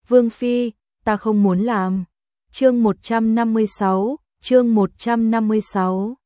Vương Phi, ta không muốn làm. Chương 156.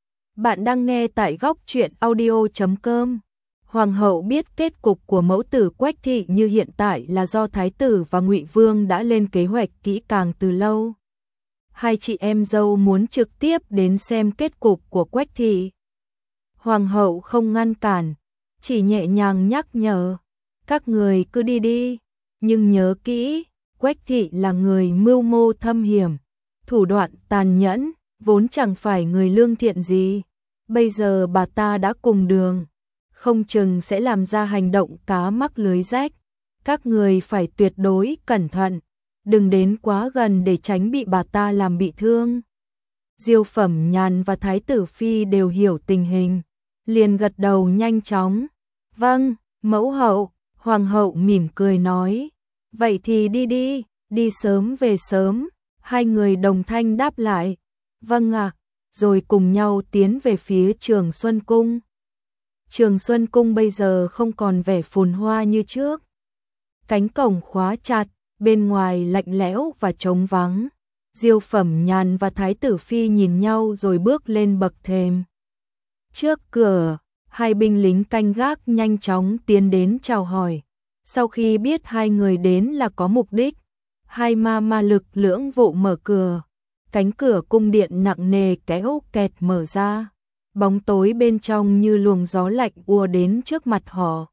Bạn đang nghe tại góc truyện audio.com. Hoàng hậu biết kết cục của mẫu tử Quách thị như hiện tại là do Thái tử và Ngụy Vương đã lên kế hoạch kỹ càng từ lâu. Hai chị em dâu muốn trực tiếp đến xem kết cục của Quách thị. Hoàng hậu không ngăn cản, chỉ nhẹ nhàng nhắc nhở, các người cứ đi đi, nhưng nhớ kỹ, Quách thị là người mưu mô thâm hiểm, thủ đoạn tàn nhẫn, vốn chẳng phải người lương thiện gì. Bây giờ bà ta đã cùng đường, không chừng sẽ làm ra hành động cá mắc lưới rách. Các người phải tuyệt đối cẩn thận, đừng đến quá gần để tránh bị bà ta làm bị thương. Diêu Phẩm Nhàn và Thái tử Phi đều hiểu tình hình, liền gật đầu nhanh chóng. Vâng, mẫu hậu. Hoàng hậu mỉm cười nói. Vậy thì đi đi, đi sớm về sớm. Hai người đồng thanh đáp lại. Vâng ạ, rồi cùng nhau tiến về phía Trường Xuân Cung. Trường Xuân Cung bây giờ không còn vẻ phồn hoa như trước. Cánh cổng khóa chặt, bên ngoài lạnh lẽo và trống vắng. Diêu Phẩm Nhàn và Thái tử Phi nhìn nhau rồi bước lên bậc thềm. Trước cửa, hai binh lính canh gác nhanh chóng tiến đến chào hỏi. Sau khi biết hai người đến là có mục đích, hai ma lực lưỡng vụ mở cửa. Cánh cửa cung điện nặng nề kéo kẹt mở ra. Bóng tối bên trong như luồng gió lạnh ùa đến trước mặt họ.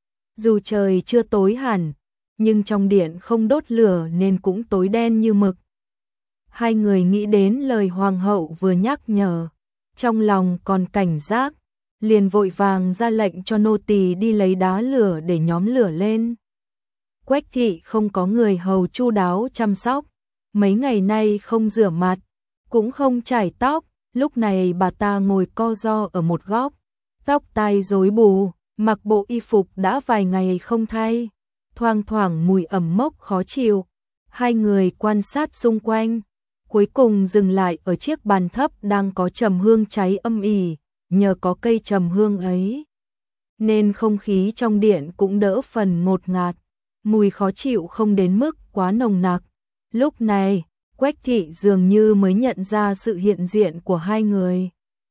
Dù trời chưa tối hẳn, nhưng trong điện không đốt lửa nên cũng tối đen như mực. Hai người nghĩ đến lời hoàng hậu vừa nhắc nhở, trong lòng còn cảnh giác, liền vội vàng ra lệnh cho nô tỳ đi lấy đá lửa để nhóm lửa lên. Quách thị không có người hầu chu đáo chăm sóc, mấy ngày nay không rửa mặt, cũng không chải tóc, lúc này bà ta ngồi co ro ở một góc, tóc tai rối bù, mặc bộ y phục đã vài ngày không thay, thoang thoảng mùi ẩm mốc khó chịu. Hai người quan sát xung quanh, cuối cùng dừng lại ở chiếc bàn thấp đang có trầm hương cháy âm ỉ. Nhờ có cây trầm hương ấy, nên không khí trong điện cũng đỡ phần ngột ngạt, mùi khó chịu không đến mức quá nồng nặc. Lúc này, Quách thị dường như mới nhận ra sự hiện diện của hai người.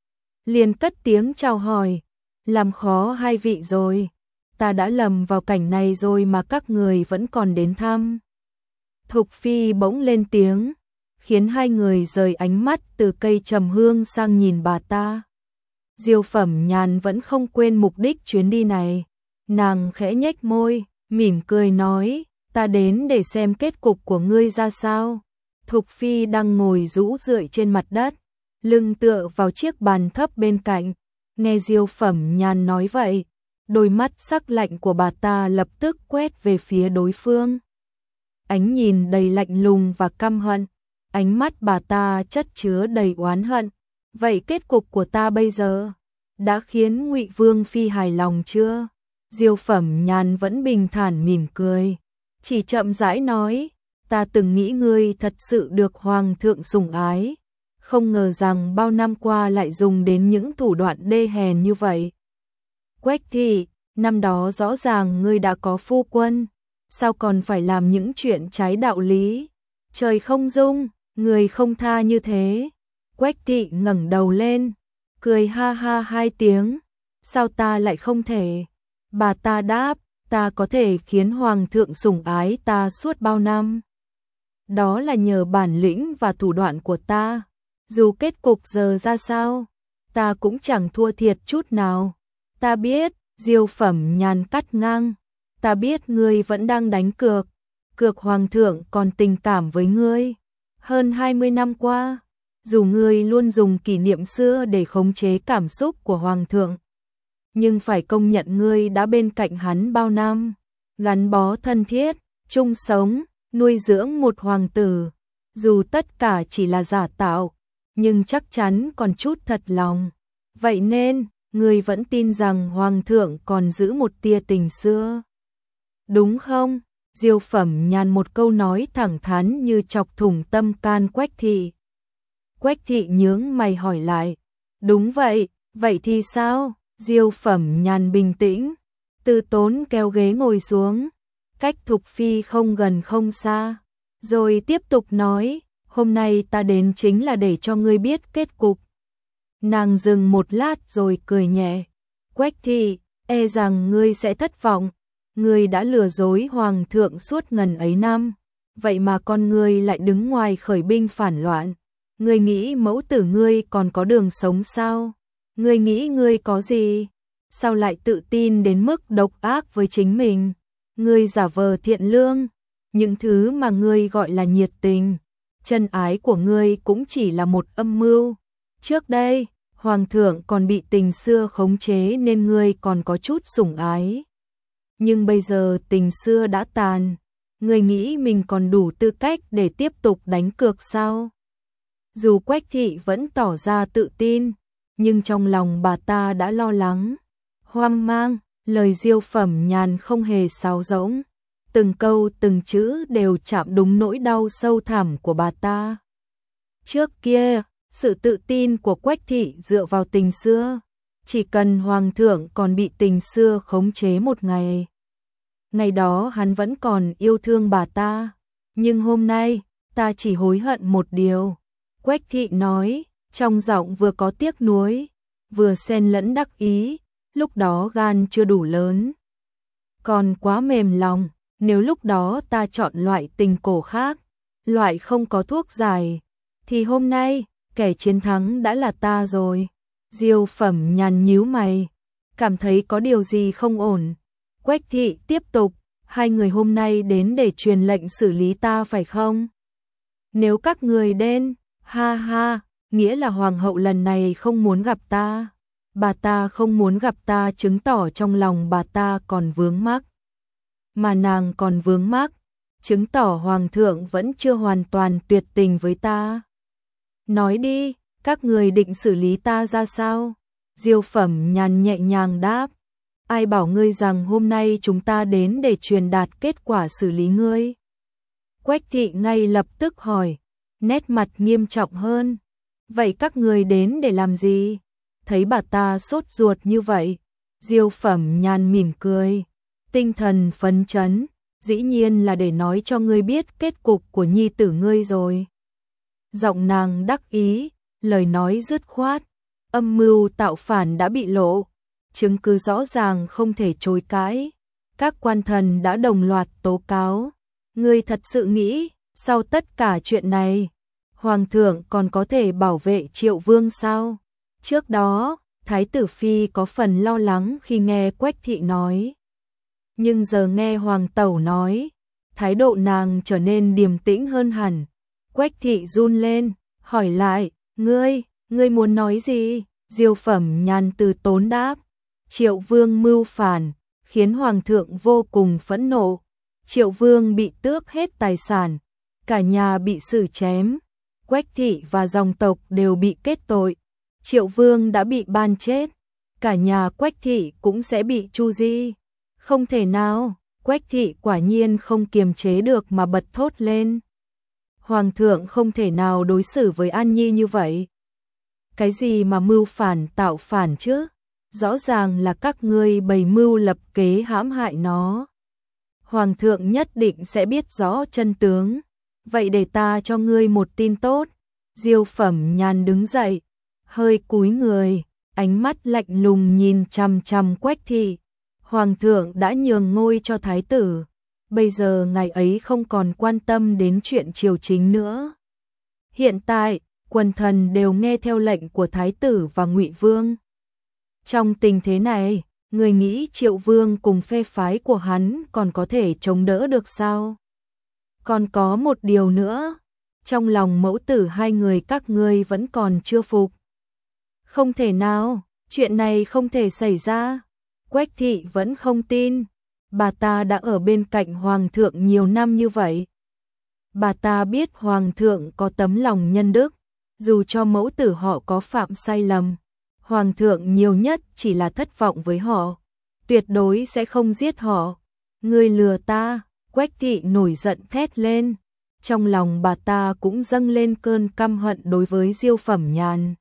Liền cất tiếng chào hỏi, làm khó hai vị rồi, ta đã lầm vào cảnh này rồi mà các người vẫn còn đến thăm. Thục Phi bỗng lên tiếng, khiến hai người rời ánh mắt từ cây trầm hương sang nhìn bà ta. Diêu Phẩm Nhàn vẫn không quên mục đích chuyến đi này, nàng khẽ nhếch môi, mỉm cười nói, ta đến để xem kết cục của ngươi ra sao. Thục Phi đang ngồi rũ rượi trên mặt đất, lưng tựa vào chiếc bàn thấp bên cạnh, nghe Diêu Phẩm Nhàn nói vậy, đôi mắt sắc lạnh của bà ta lập tức quét về phía đối phương. Ánh nhìn đầy lạnh lùng và căm hận, ánh mắt bà ta chất chứa đầy oán hận. Vậy kết cục của ta bây giờ đã khiến Ngụy Vương Phi hài lòng chưa? Diêu Phẩm Nhàn vẫn bình thản mỉm cười, chỉ chậm rãi nói, ta từng nghĩ ngươi thật sự được hoàng thượng sủng ái, không ngờ rằng bao năm qua lại dùng đến những thủ đoạn đê hèn như vậy. Quách thị, năm đó rõ ràng ngươi đã có phu quân, sao còn phải làm những chuyện trái đạo lý? Trời không dung, người không tha như thế. Quách thị ngẩng đầu lên, cười ha ha hai tiếng, sao ta lại không thể? Bà ta đáp, ta có thể khiến hoàng thượng sủng ái ta suốt bao năm. Đó là nhờ bản lĩnh và thủ đoạn của ta, dù kết cục giờ ra sao, ta cũng chẳng thua thiệt chút nào. Ta biết, Diêu Phẩm Nhàn cắt ngang, ta biết ngươi vẫn đang đánh cược, cược hoàng thượng còn tình cảm với ngươi. Hơn 20 năm qua, dù ngươi luôn dùng kỷ niệm xưa để khống chế cảm xúc của hoàng thượng, nhưng phải công nhận ngươi đã bên cạnh hắn bao năm, gắn bó thân thiết, chung sống, nuôi dưỡng một hoàng tử. Dù tất cả chỉ là giả tạo, nhưng chắc chắn còn chút thật lòng. Vậy nên, ngươi vẫn tin rằng hoàng thượng còn giữ một tia tình xưa. Đúng không? Diêu Phẩm Nhàn một câu nói thẳng thắn như chọc thủng tâm can Quách thị. Quách thị nhướng mày hỏi lại, đúng vậy, vậy thì sao? Diêu Phẩm Nhàn bình tĩnh, từ tốn kéo ghế ngồi xuống, cách Thục Phi không gần không xa, rồi tiếp tục nói, hôm nay ta đến chính là để cho ngươi biết kết cục. Nàng dừng một lát rồi cười nhẹ, Quách thị, e rằng ngươi sẽ thất vọng, ngươi đã lừa dối hoàng thượng suốt ngần ấy năm, vậy mà con ngươi lại đứng ngoài khởi binh phản loạn, ngươi nghĩ mẫu tử ngươi còn có đường sống sao? Ngươi nghĩ ngươi có gì? Sao lại tự tin đến mức độc ác với chính mình? Ngươi giả vờ thiện lương, những thứ mà ngươi gọi là nhiệt tình, chân ái của ngươi cũng chỉ là một âm mưu. Trước đây, hoàng thượng còn bị tình xưa khống chế nên ngươi còn có chút sủng ái. Nhưng bây giờ tình xưa đã tàn, ngươi nghĩ mình còn đủ tư cách để tiếp tục đánh cược sao? Dù Quách thị vẫn tỏ ra tự tin, nhưng trong lòng bà ta đã lo lắng, hoang mang, lời Diêu Phẩm Nhàn không hề sáo rỗng, từng câu từng chữ đều chạm đúng nỗi đau sâu thẳm của bà ta. Trước kia, sự tự tin của Quách thị dựa vào tình xưa, chỉ cần hoàng thượng còn bị tình xưa khống chế một ngày. Ngày đó hắn vẫn còn yêu thương bà ta, nhưng hôm nay, ta chỉ hối hận một điều. Quách thị nói, trong giọng vừa có tiếc nuối, vừa xen lẫn đắc ý, lúc đó gan chưa đủ lớn. Còn quá mềm lòng, nếu lúc đó ta chọn loại tình cổ khác, loại không có thuốc giải, thì hôm nay, kẻ chiến thắng đã là ta rồi. Diêu Phẩm Nhàn nhíu mày, cảm thấy có điều gì không ổn. Quách thị tiếp tục, hai người hôm nay đến để truyền lệnh xử lý ta phải không? Nếu các người đến, ha ha, nghĩa là hoàng hậu lần này không muốn gặp ta. Bà ta không muốn gặp ta chứng tỏ trong lòng bà ta còn vướng mắc. Mà nàng còn vướng mắc, chứng tỏ hoàng thượng vẫn chưa hoàn toàn tuyệt tình với ta. Nói đi, các người định xử lý ta ra sao? Diêu Phẩm Nhàn nhẹ nhàng đáp. Ai bảo ngươi rằng hôm nay chúng ta đến để truyền đạt kết quả xử lý ngươi? Quách thị ngay lập tức hỏi, nét mặt nghiêm trọng hơn. Vậy các người đến để làm gì? Thấy bà ta sốt ruột như vậy, Diêu Phẩm Nhàn mỉm cười, tinh thần phấn chấn, dĩ nhiên là để nói cho ngươi biết kết cục của nhi tử ngươi rồi. Giọng nàng đắc ý, lời nói dứt khoát, âm mưu tạo phản đã bị lộ, chứng cứ rõ ràng không thể chối cãi, các quan thần đã đồng loạt tố cáo. Ngươi thật sự nghĩ, sau tất cả chuyện này, hoàng thượng còn có thể bảo vệ Triệu Vương sao? Trước đó, Thái tử Phi có phần lo lắng khi nghe Quách thị nói. Nhưng giờ nghe Hoàng tẩu nói, thái độ nàng trở nên điềm tĩnh hơn hẳn. Quách thị run lên, hỏi lại, ngươi muốn nói gì? Diêu Phẩm Nhàn từ tốn đáp, Triệu Vương mưu phản, khiến Hoàng thượng vô cùng phẫn nộ. Triệu Vương bị tước hết tài sản, cả nhà bị xử chém, Quách thị và dòng tộc đều bị kết tội. Triệu Vương đã bị ban chết, cả nhà Quách thị cũng sẽ bị tru di. Không thể nào, Quách thị quả nhiên không kiềm chế được mà bật thốt lên. Hoàng thượng không thể nào đối xử với An Nhi như vậy. Cái gì mà mưu phản tạo phản chứ? Rõ ràng là các ngươi bày mưu lập kế hãm hại nó. Hoàng thượng nhất định sẽ biết rõ chân tướng. Vậy để ta cho ngươi một tin tốt. Diêu Phẩm Nhàn đứng dậy, hơi cúi người, ánh mắt lạnh lùng nhìn chằm chằm Quách thị. Hoàng thượng đã nhường ngôi cho thái tử, bây giờ ngài ấy không còn quan tâm đến chuyện triều chính nữa. Hiện tại, quần thần đều nghe theo lệnh của thái tử và Ngụy Vương. Trong tình thế này, người nghĩ Triệu Vương cùng phe phái của hắn còn có thể chống đỡ được sao? Còn có một điều nữa, trong lòng mẫu tử hai người các ngươi vẫn còn chưa phục. Không thể nào, chuyện này không thể xảy ra. Quách thị vẫn không tin, bà ta đã ở bên cạnh hoàng thượng nhiều năm như vậy. Bà ta biết hoàng thượng có tấm lòng nhân đức, dù cho mẫu tử họ có phạm sai lầm, hoàng thượng nhiều nhất chỉ là thất vọng với họ, tuyệt đối sẽ không giết họ. Ngươi lừa ta, Quách thị nổi giận thét lên, trong lòng bà ta cũng dâng lên cơn căm hận đối với Diêu Phẩm Nhàn.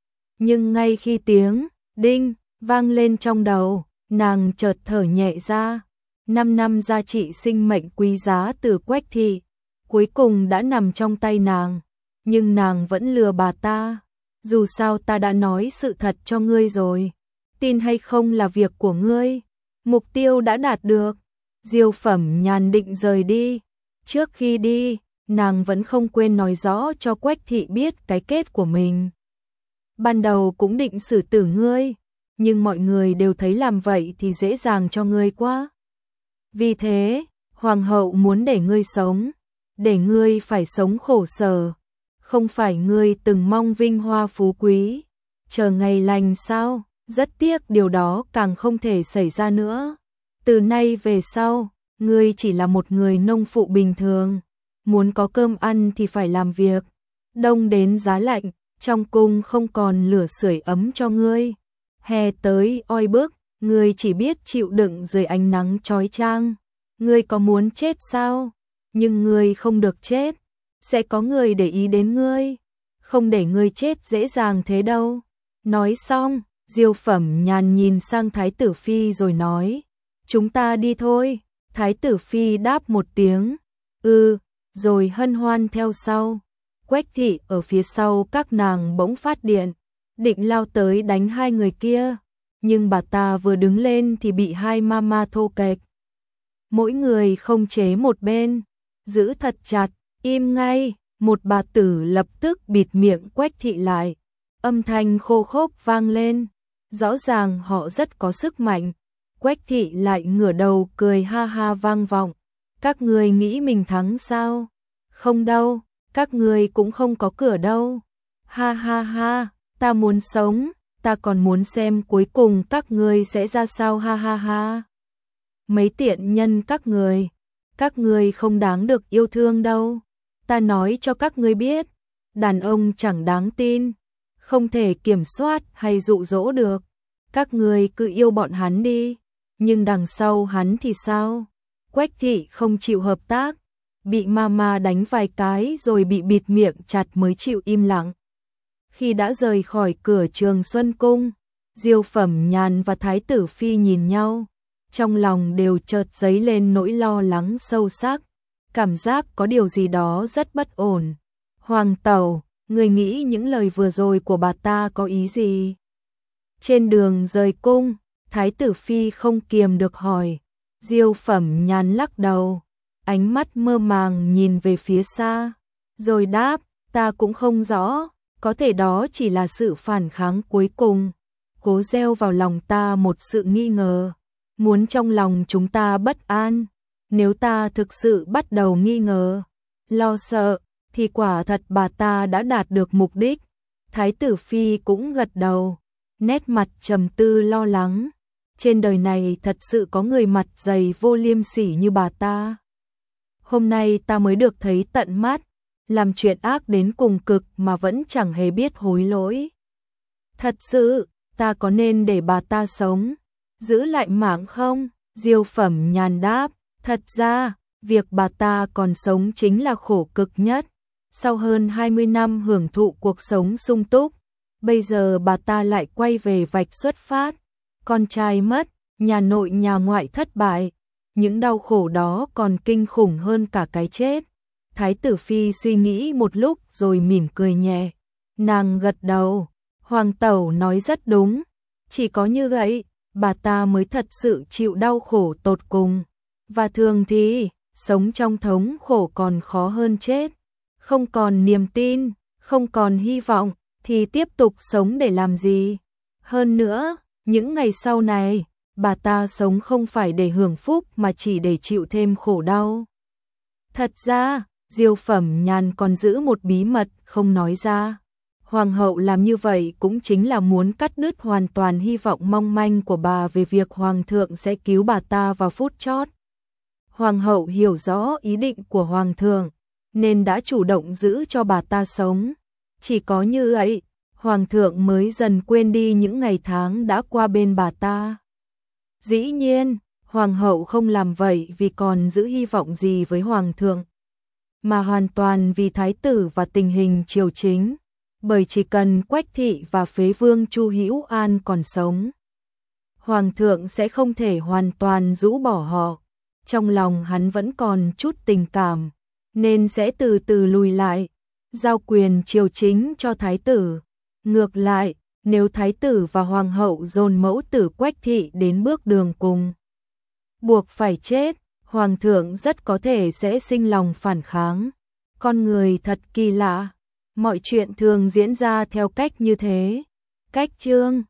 Nhưng ngay khi tiếng đinh vang lên trong đầu, nàng chợt thở nhẹ ra, 5 năm giá trị sinh mệnh quý giá từ Quách thị, cuối cùng đã nằm trong tay nàng, nhưng nàng vẫn lừa bà ta. Dù sao ta đã nói sự thật cho ngươi rồi, tin hay không là việc của ngươi, mục tiêu đã đạt được. Diêu Phẩm Nhàn định rời đi, trước khi đi, nàng vẫn không quên nói rõ cho Quách thị biết cái kết của mình. Ban đầu cũng định xử tử ngươi, nhưng mọi người đều thấy làm vậy thì dễ dàng cho ngươi quá. Vì thế, hoàng hậu muốn để ngươi sống, để ngươi phải sống khổ sở, không phải ngươi từng mong vinh hoa phú quý, chờ ngày lành sao, rất tiếc điều đó càng không thể xảy ra nữa. Từ nay về sau, ngươi chỉ là một người nông phụ bình thường, muốn có cơm ăn thì phải làm việc, đông đến giá lạnh, trong cung không còn lửa sưởi ấm cho ngươi. Hè tới oi bức, ngươi chỉ biết chịu đựng dưới ánh nắng chói chang. Ngươi có muốn chết sao? Nhưng ngươi không được chết, sẽ có người để ý đến ngươi, không để ngươi chết dễ dàng thế đâu. Nói xong, Diêu Phẩm Nhàn nhìn sang Thái tử Phi rồi nói, chúng ta đi thôi. Thái tử Phi đáp một tiếng, rồi hân hoan theo sau. Quách thị ở phía sau các nàng bỗng phát điện, định lao tới đánh hai người kia, nhưng bà ta vừa đứng lên thì bị hai mama thô kệch. Mỗi người không chế một bên, giữ thật chặt, im ngay. Một bà tử lập tức bịt miệng Quách thị lại, âm thanh khô khốc vang lên, rõ ràng họ rất có sức mạnh. Quách thị lại ngửa đầu cười ha ha vang vọng, các người nghĩ mình thắng sao? Không đâu, các người cũng không có cửa đâu. Ha ha ha, ta muốn sống, ta còn muốn xem cuối cùng các người sẽ ra sao, ha ha ha. Mấy tiện nhân các người không đáng được yêu thương đâu. Ta nói cho các ngươi biết, đàn ông chẳng đáng tin, không thể kiểm soát hay dụ dỗ được. Các ngươi cứ yêu bọn hắn đi, nhưng đằng sau hắn thì sao? Quách thị không chịu hợp tác, bị mama đánh vài cái rồi bị bịt miệng chặt mới chịu im lặng. Khi đã rời khỏi cửa Trường Xuân Cung, Diêu Phẩm Nhàn và Thái tử Phi nhìn nhau, trong lòng đều chợt dấy lên nỗi lo lắng sâu sắc, cảm giác có điều gì đó rất bất ổn. Hoàng tẩu, người nghĩ những lời vừa rồi của bà ta có ý gì? Trên đường rời cung, Thái tử Phi không kiềm được hỏi. Diêu Phẩm Nhàn lắc đầu, ánh mắt mơ màng nhìn về phía xa, rồi đáp, ta cũng không rõ, có thể đó chỉ là sự phản kháng cuối cùng, cố gieo vào lòng ta một sự nghi ngờ, muốn trong lòng chúng ta bất an. Nếu ta thực sự bắt đầu nghi ngờ, lo sợ, thì quả thật bà ta đã đạt được mục đích. Thái tử Phi cũng gật đầu, nét mặt trầm tư lo lắng. Trên đời này thật sự có người mặt dày vô liêm sỉ như bà ta. Hôm nay ta mới được thấy tận mắt, làm chuyện ác đến cùng cực mà vẫn chẳng hề biết hối lỗi. Thật sự, ta có nên để bà ta sống, giữ lại mạng không? Diêu Phẩm Nhàn đáp, thật ra, việc bà ta còn sống chính là khổ cực nhất. Sau hơn 20 năm hưởng thụ cuộc sống sung túc, bây giờ bà ta lại quay về vạch xuất phát. Con trai mất, nhà nội nhà ngoại thất bại, những đau khổ đó còn kinh khủng hơn cả cái chết. Thái tử Phi suy nghĩ một lúc rồi mỉm cười nhẹ. Nàng gật đầu, hoàng tẩu nói rất đúng, chỉ có như vậy, bà ta mới thật sự chịu đau khổ tột cùng. Và thường thì, sống trong thống khổ còn khó hơn chết. Không còn niềm tin, không còn hy vọng, thì tiếp tục sống để làm gì? Hơn nữa, những ngày sau này, bà ta sống không phải để hưởng phúc mà chỉ để chịu thêm khổ đau. Thật ra, Diêu Phẩm Nhàn còn giữ một bí mật không nói ra. Hoàng hậu làm như vậy cũng chính là muốn cắt đứt hoàn toàn hy vọng mong manh của bà về việc hoàng thượng sẽ cứu bà ta vào phút chót. Hoàng hậu hiểu rõ ý định của hoàng thượng, nên đã chủ động giữ cho bà ta sống. Chỉ có như vậy, hoàng thượng mới dần quên đi những ngày tháng đã qua bên bà ta. Dĩ nhiên, hoàng hậu không làm vậy vì còn giữ hy vọng gì với hoàng thượng, mà hoàn toàn vì thái tử và tình hình triều chính. Bởi chỉ cần Quách thị và phế vương Chu Hữu An còn sống, hoàng thượng sẽ không thể hoàn toàn rũ bỏ họ. trong lòng hắn vẫn còn chút tình cảm, nên sẽ từ từ lùi lại, giao quyền triều chính cho thái tử. Ngược lại, nếu thái tử và hoàng hậu dồn mẫu tử Quách thị đến bước đường cùng, buộc phải chết, hoàng thượng rất có thể sẽ sinh lòng phản kháng. Con người thật kỳ lạ, mọi chuyện thường diễn ra theo cách như thế. Cách chương